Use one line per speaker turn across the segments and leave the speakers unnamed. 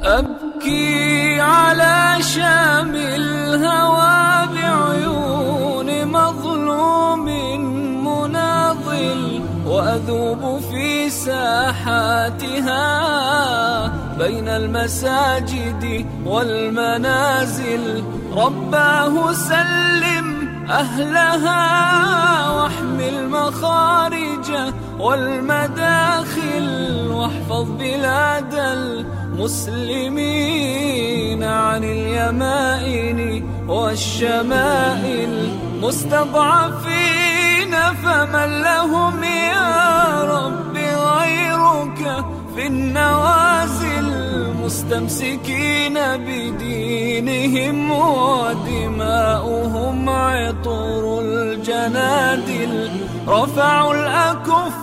أبكي على شام الهوى بعيون مظلوم مناضل، وأذوب في ساحاتها بين المساجد والمنازل. رباه سلم أهلها واحمي المخارج والمداخل، واحفظ بلاد المسلمين عن اليمائن والشمائل. مستضعفين فمن لهم يا رب غيرك في النوازل، مستمسكين بدينهم ودماؤهم عطر الجنادل. رفعوا الأكف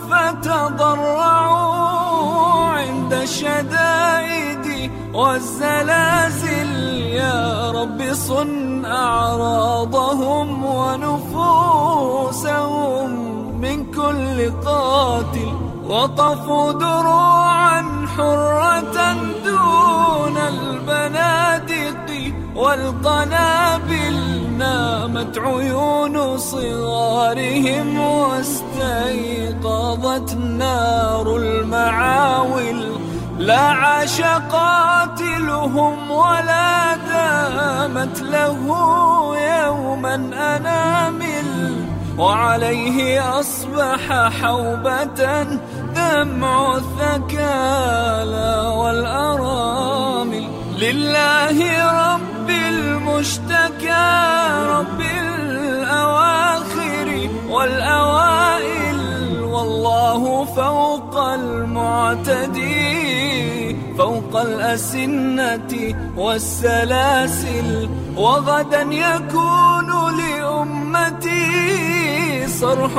تضرعوا عند الشدائد والزلازل. يا رب صن أعراضهم ونفوسهم من كل قاتل. وطفوا دروعا حرة دون البنادق والقنابل. نامت عيون صغارهم واستيقظت نار المعاول. لا عاش قاتلهم ولا دامت له يوما أنامل، وعليه أصبح حوبة دمع الثكالى والأرامل. لله رب المشتكى رب الأواخر والأوائل، والله فوق المعتدي فوق الأسنة والسلاسل. وغدا يكون لأمتي صرح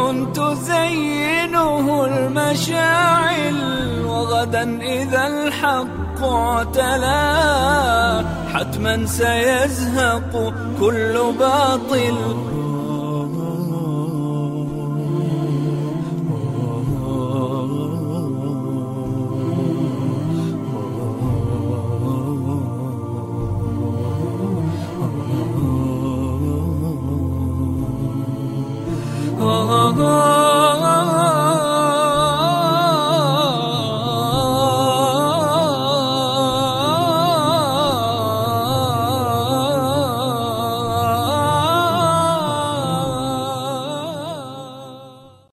تزينه المشاعل. وغدا إذا الحق اعتلى حتما سيزهق كل باطل. Oh